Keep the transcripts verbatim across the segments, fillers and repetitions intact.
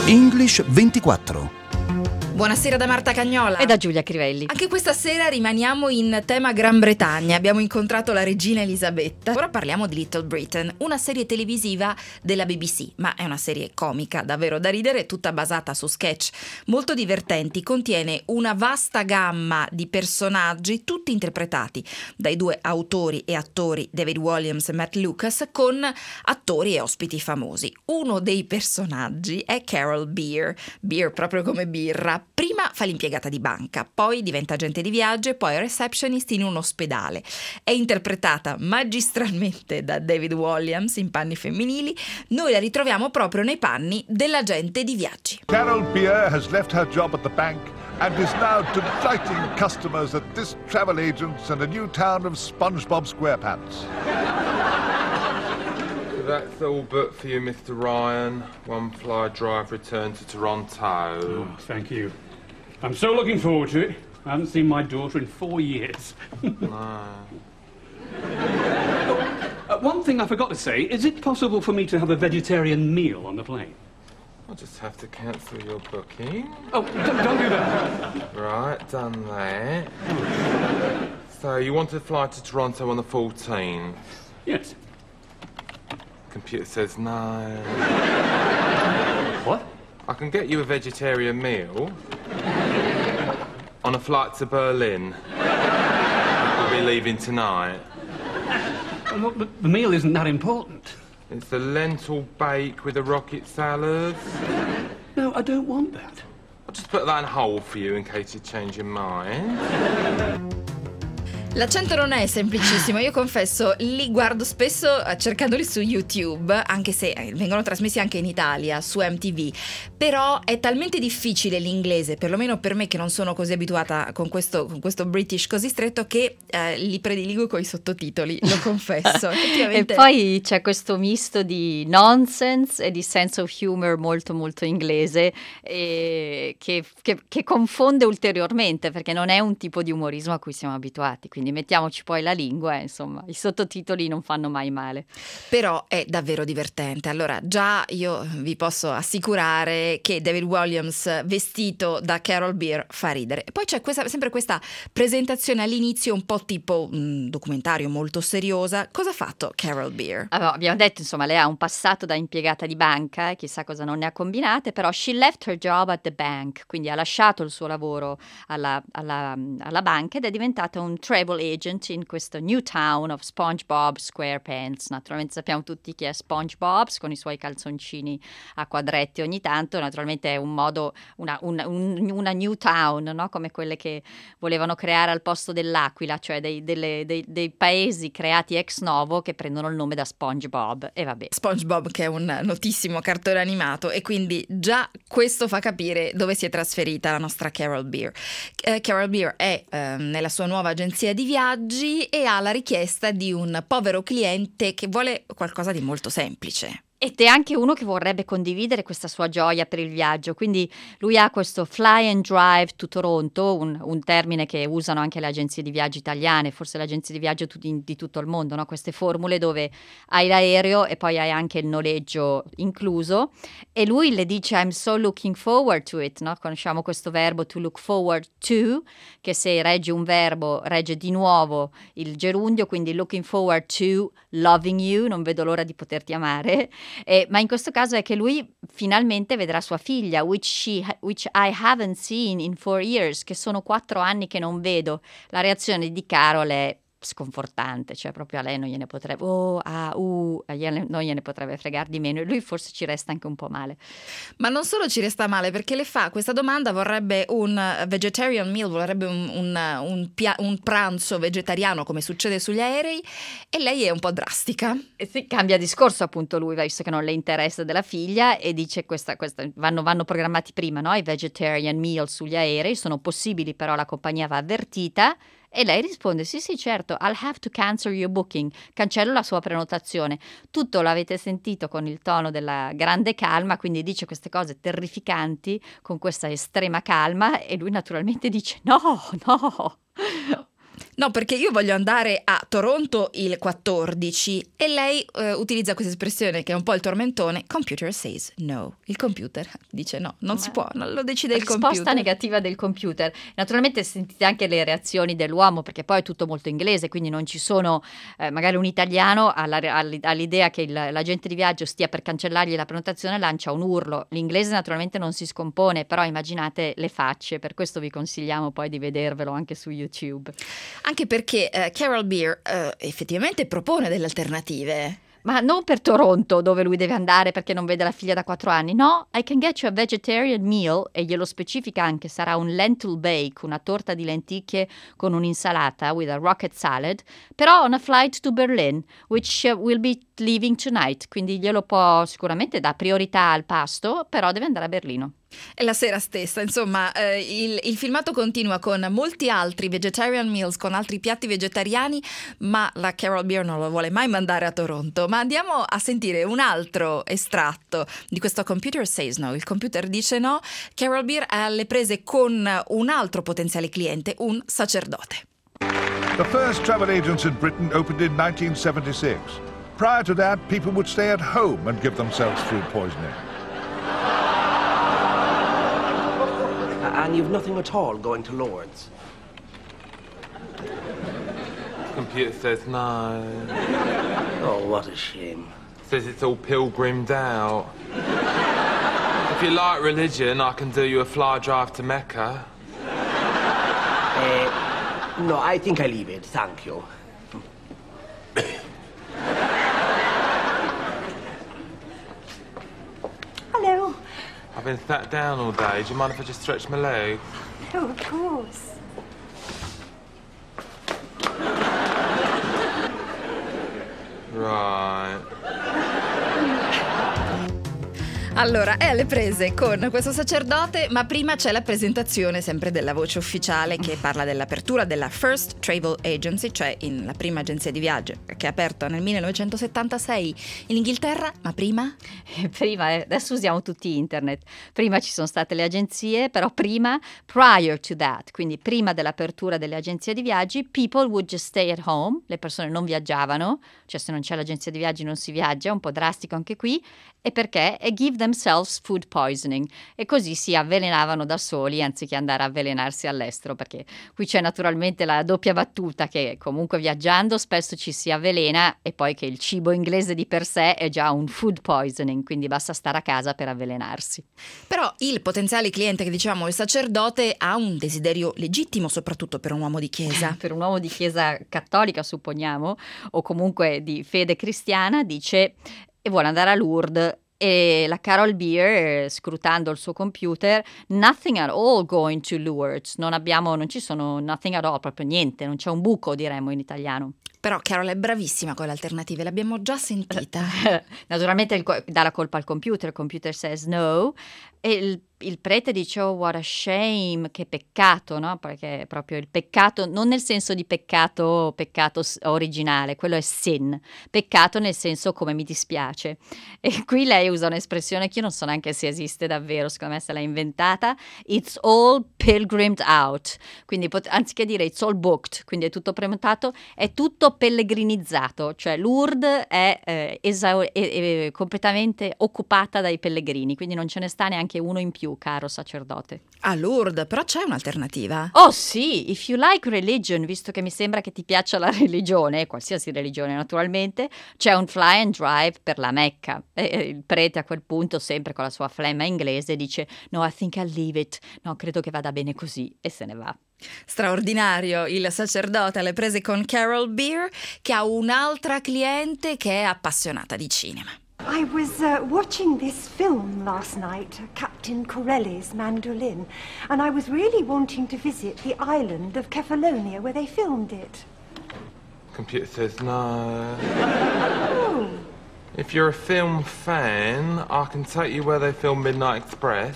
English ventiquattro. Buonasera da Marta Cagnola e da Giulia Crivelli. Anche questa sera rimaniamo in tema Gran Bretagna. Abbiamo incontrato la regina Elisabetta. Ora parliamo di Little Britain, una serie televisiva della B B C, ma è una serie comica, davvero da ridere, tutta basata su sketch molto divertenti. Contiene una vasta gamma di personaggi, tutti interpretati dai due autori e attori David Walliams e Matt Lucas, con attori e ospiti famosi. Uno dei personaggi è Carol Beer, Beer proprio come birra. Prima fa l'impiegata di banca, poi diventa agente di viaggio e poi receptionist in un ospedale. È interpretata magistralmente da David Walliams in panni femminili. Noi la ritroviamo proprio nei panni dell'agente di viaggi. Carol Beer has left her job at the bank and is now delighting customers at this travel agent's in the new town of SpongeBob SquarePants. That's all booked for you, Mister Ryan. One fly drive return to Toronto. Oh, thank you. I'm so looking forward to it. I haven't seen my daughter in four years. No. uh, one thing I forgot to say, is it possible for me to have a vegetarian meal on the plane? I'll just have to cancel your booking. Oh, don't, don't do that. Right, done that. So you want to fly to Toronto on the fourteenth? Yes. Computer says no. What? I can get you a vegetarian meal on a flight to Berlin. We'll be leaving tonight. Well, look, the, the meal isn't that important. It's a lentil bake with a rocket salad. No, I don't want that. I'll just put that on hold for you in case you change your mind. L'accento non è semplicissimo, io confesso, li guardo spesso cercandoli su YouTube, anche se vengono trasmessi anche in Italia, su M T V, però è talmente difficile l'inglese, perlomeno per me che non sono così abituata con questo, con questo British così stretto, che eh, li prediligo coi sottotitoli, lo confesso. Effettivamente... E poi c'è questo misto di nonsense e di sense of humor molto molto inglese, e che, che, che confonde ulteriormente, perché non è un tipo di umorismo a cui siamo abituati. Quindi mettiamoci poi la lingua, eh, insomma, i sottotitoli non fanno mai male. Però è davvero divertente. Allora, già io vi posso assicurare che David Walliams vestito da Carol Beer fa ridere. E poi c'è questa, sempre questa presentazione all'inizio un po' tipo un documentario molto seriosa. Cosa ha fatto Carol Beer? Allora, abbiamo detto, insomma, lei ha un passato da impiegata di banca, chissà cosa non ne ha combinate, però she left her job at the bank, quindi ha lasciato il suo lavoro alla, alla, alla banca ed è diventata un travel agent in questo new town of SpongeBob SquarePants. Naturalmente sappiamo tutti chi è SpongeBob, con i suoi calzoncini a quadretti ogni tanto. Naturalmente è un modo, una, una, un, una new town, no? Come quelle che volevano creare al posto dell'Aquila, cioè dei, delle, dei, dei paesi creati ex novo che prendono il nome da SpongeBob. E vabbè, SpongeBob, che è un notissimo cartone animato, e quindi già questo fa capire dove si è trasferita la nostra Carol Beer. Eh, Carol Beer è eh, nella sua nuova agenzia di viaggi e ha la richiesta di un povero cliente che vuole qualcosa di molto semplice. ed è anche uno che vorrebbe condividere questa sua gioia per il viaggio, quindi lui ha questo fly and drive to Toronto, un, un termine che usano anche le agenzie di viaggio italiane, forse le agenzie di viaggio di, di tutto il mondo, no? Queste formule dove hai l'aereo e poi hai anche il noleggio incluso, e lui le dice I'm so looking forward to it, no? Conosciamo questo verbo to look forward to, che se regge un verbo regge di nuovo il gerundio, quindi looking forward to loving you, non vedo l'ora di poterti amare. Eh, ma in questo caso è che lui finalmente vedrà sua figlia, which, she, which I haven't seen in four years, che sono quattro anni che non vedo. La reazione di Carol è sconfortante, cioè proprio a lei non gliene potrebbe oh, ah, uh, non gliene potrebbe fregare di meno, e lui forse ci resta anche un po' male. Ma non solo ci resta male, perché le fa questa domanda, vorrebbe un vegetarian meal, vorrebbe un, un, un, pia- un pranzo vegetariano come succede sugli aerei, e lei è un po' drastica. E si cambia discorso appunto lui, visto che non le interessa della figlia, e dice questa, questa vanno, vanno programmati prima, no? I vegetarian meal sugli aerei sono possibili, però la compagnia va avvertita. E lei risponde sì sì certo, I'll have to cancel your booking, cancello la sua prenotazione. Tutto l'avete sentito con il tono della grande calma, quindi dice queste cose terrificanti con questa estrema calma, e lui naturalmente dice no, no. No, perché io voglio andare a Toronto il quattordici e lei eh, utilizza questa espressione che è un po' il tormentone, computer says no. Il computer dice no, non si può, non lo decide il computer. Risposta negativa del computer. Naturalmente sentite anche le reazioni dell'uomo, perché poi è tutto molto inglese, quindi non ci sono, eh, magari un italiano alla, all'idea che il, l'agente di viaggio stia per cancellargli la prenotazione lancia un urlo. L'inglese naturalmente non si scompone, però immaginate le facce, per questo vi consigliamo poi di vedervelo anche su YouTube. Anche perché eh, Carol Beer eh, effettivamente propone delle alternative. Ma non per Toronto, dove lui deve andare perché non vede la figlia da quattro anni. No, I can get you a vegetarian meal, e glielo specifica anche, sarà un lentil bake, una torta di lenticchie con un'insalata with a rocket salad, però on a flight to Berlin, which uh, will be leaving tonight. Quindi glielo può sicuramente dà priorità al pasto, però deve andare a Berlino. E la sera stessa, insomma, eh, il, il filmato continua con molti altri vegetarian meals, con altri piatti vegetariani, ma la Carol Beer non lo vuole mai mandare a Toronto. Ma andiamo a sentire un altro estratto di questo Computer Says No. Il computer dice no. Carol Beer è alle prese con un altro potenziale cliente, un sacerdote. The first travel agents in Britain opened in nineteen seventy-six. Prior to that, people would stay at home and give themselves food poisoning. And you've nothing at all going to Lord's? Computer says no. Oh, what a shame. Says it's all pilgrimed out. If you like religion, I can do you a fly drive to Mecca. Uh, no, I think I leave it, thank you. Hello. I've been sat down all day. Do you mind if I just stretch my leg? Oh, of course. Right. Allora, è alle prese con questo sacerdote, ma prima c'è la presentazione sempre della voce ufficiale che parla dell'apertura della First Travel Agency, cioè in, la prima agenzia di viaggio che è aperta nel millenovecentosettantasei in Inghilterra, ma prima? Prima, eh, adesso usiamo tutti internet. Prima ci sono state le agenzie, però prima, prior to that, quindi prima dell'apertura delle agenzie di viaggi, people would just stay at home, le persone non viaggiavano, cioè se non c'è l'agenzia di viaggi non si viaggia, un po' drastico anche qui, e perché? E give themselves food poisoning, e così si avvelenavano da soli anziché andare a avvelenarsi all'estero, perché qui c'è naturalmente la doppia battuta che comunque viaggiando spesso ci si avvelena e poi che il cibo inglese di per sé è già un food poisoning, quindi basta stare a casa per avvelenarsi. Però il potenziale cliente che diciamo il sacerdote ha un desiderio legittimo, soprattutto per un uomo di chiesa. Per un uomo di chiesa cattolica, supponiamo, o comunque di fede cristiana, dice e vuole andare a Lourdes. E la Carol Beer, scrutando il suo computer, nothing at all going to Lourdes, non abbiamo, non ci sono nothing at all, proprio niente, non c'è un buco, diremmo in italiano. Però Carol è bravissima con le alternative, l'abbiamo già sentita. Naturalmente il, dà la colpa al computer, il computer says no, e il, il prete dice oh what a shame, che peccato, no? Perché proprio il peccato, non nel senso di peccato, peccato originale, quello è sin, peccato nel senso come mi dispiace. E qui lei usa un'espressione che io non so neanche se esiste davvero, secondo me se l'ha inventata, it's all pilgrimed out, quindi pot- anziché dire it's all booked, quindi è tutto prenotato, è tutto pellegrinizzato, cioè Lourdes è, eh, esau- è, è completamente occupata dai pellegrini, quindi non ce ne sta neanche uno in più, caro sacerdote. A Lourdes, però c'è un'alternativa. Oh sì, if you like religion, visto che mi sembra che ti piaccia la religione, qualsiasi religione naturalmente, c'è un fly and drive per la Mecca. E il prete a quel punto, sempre con la sua flemma inglese, dice no, I think I'll leave it, no, credo che vada bene così, e se ne va. Straordinario, il sacerdote alle prese con Carol Beer, che ha un'altra cliente che è appassionata di cinema. I was uh, watching this film last night, Captain Corelli's Mandolin, and I was really wanting to visit the island of Kefalonia where they filmed it. Computer says no. Oh. If you're a film fan, I can take you where they film Midnight Express.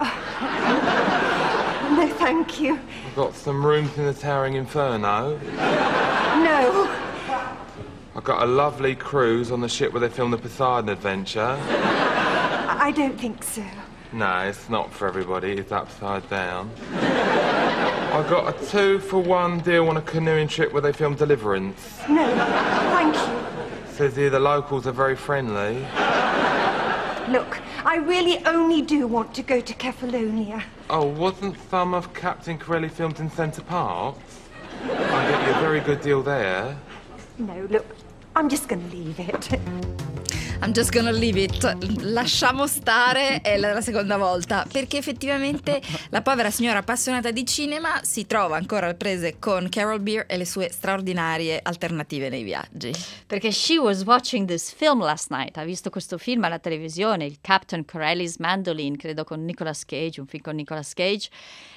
No, thank you. We've got some rooms in the Towering Inferno. No. I've got a lovely cruise on the ship where they filmed the Poseidon Adventure. I don't think so. No, it's not for everybody. It's upside down. I got a two for one deal on a canoeing trip where they filmed Deliverance. No, thank you. Says here the locals are very friendly. Look, I really only do want to go to Kefalonia. Oh, wasn't some of Captain Corelli filmed in Centre Park? I'll get you a very good deal there. No, look, I'm just going to leave it. I'm just gonna leave it. Lasciamo stare è la, la seconda volta, perché effettivamente la povera signora appassionata di cinema si trova ancora alle prese con Carol Beer e le sue straordinarie alternative nei viaggi. Perché she was watching this film last night, ha visto questo film alla televisione, il Captain Corelli's Mandolin, credo con Nicolas Cage, un film con Nicolas Cage.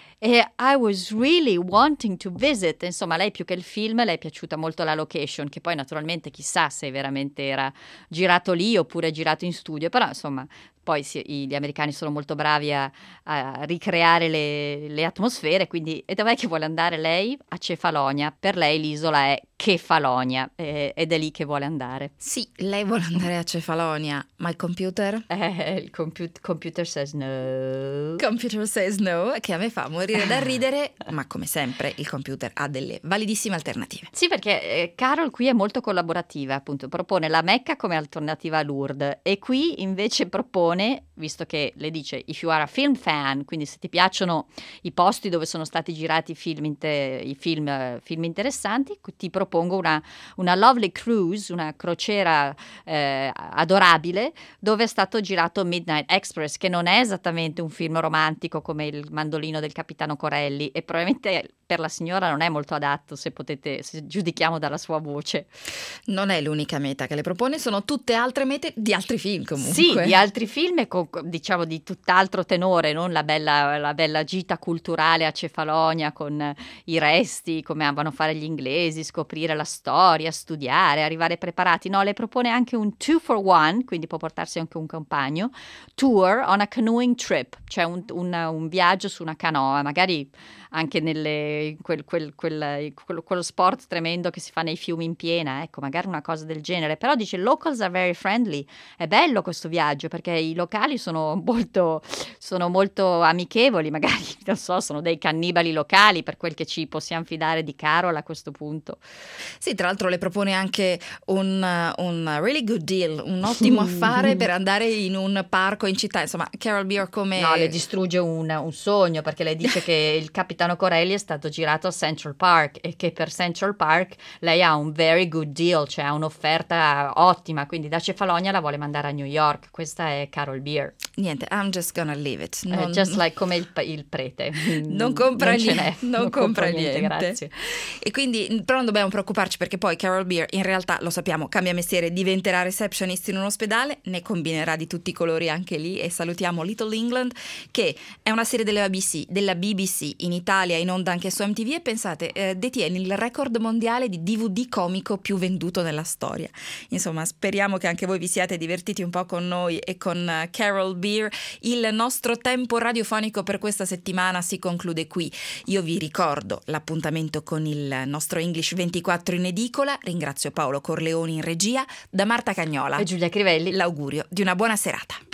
E I was really wanting to visit. Insomma, lei più che il film, le è piaciuta molto la location, che poi naturalmente chissà se veramente era girato lì oppure girato in studio, però insomma poi si, gli americani sono molto bravi a, a ricreare le, le atmosfere, quindi e dov'è che vuole andare lei? A Cefalonia. Per lei l'isola è Kefalonia eh, ed è lì che vuole andare. Sì, lei vuole andare a Cefalonia, ma il computer? Eh, il compu- computer says no. Computer says no, che a me fa morire da ridere, ma come sempre il computer ha delle validissime alternative. Sì, perché eh, Carol qui è molto collaborativa, appunto, propone la Mecca come alternativa a Lourdes e qui invece propone, visto che le dice if you are a film fan, quindi se ti piacciono i posti dove sono stati girati film inter- i film, film interessanti, ti propongo una, una lovely cruise, una crociera eh, adorabile dove è stato girato Midnight Express, che non è esattamente un film romantico come Il mandolino del capitano Corelli e probabilmente per la signora non è molto adatto, se potete, se giudichiamo dalla sua voce. Non è l'unica meta che le propone, sono tutte altre mete di altri film comunque. Sì, di altri film e con, diciamo di tutt'altro tenore, non la bella, la bella gita culturale a Cefalonia con i resti, come amano fare gli inglesi, scoprire la storia, studiare, arrivare preparati. No, le propone anche un two for one, quindi può portarsi anche un compagno, tour on a canoeing trip, cioè un, un, un viaggio su una canoa, magari anche nelle quel, quel, quel, quello, quello sport tremendo che si fa nei fiumi in piena, ecco, magari una cosa del genere. Però dice locals are very friendly, è bello questo viaggio perché i locali sono molto sono molto amichevoli, magari non so, sono dei cannibali locali per quel che ci possiamo fidare di Carol a questo punto. Sì, tra l'altro le propone anche un, un really good deal, un ottimo affare per andare in un parco in città, insomma Carol Beer come... No, le distrugge un, un sogno perché lei dice che il capitano Corelli è stato girato a Central Park e che per Central Park lei ha un very good deal, cioè ha un'offerta ottima, quindi da Cefalonia la vuole mandare a New York. Questa è Carol Beer. Niente, I'm just gonna leave it. Non, uh, just like come il, il prete. Non compra non niente. Ce n'è. Non, non compra niente, niente. Grazie. E quindi però non dobbiamo preoccuparci perché poi Carol Beer in realtà, lo sappiamo, cambia mestiere, diventerà receptionist in un ospedale, ne combinerà di tutti i colori anche lì. E salutiamo Little England, che è una serie della B B C, della B B C in Italia, in onda anche su M T V e pensate, eh, detiene il record mondiale di D V D comico più venduto nella storia. Insomma, speriamo che anche voi vi siate divertiti un po' con noi e con uh, Carol Beer. Il nostro tempo radiofonico per questa settimana si conclude qui. Io vi ricordo l'appuntamento con il nostro English ventiquattro in edicola. Ringrazio Paolo Corleoni in regia. Da Marta Cagnola e Giulia Crivelli l'augurio di una buona serata.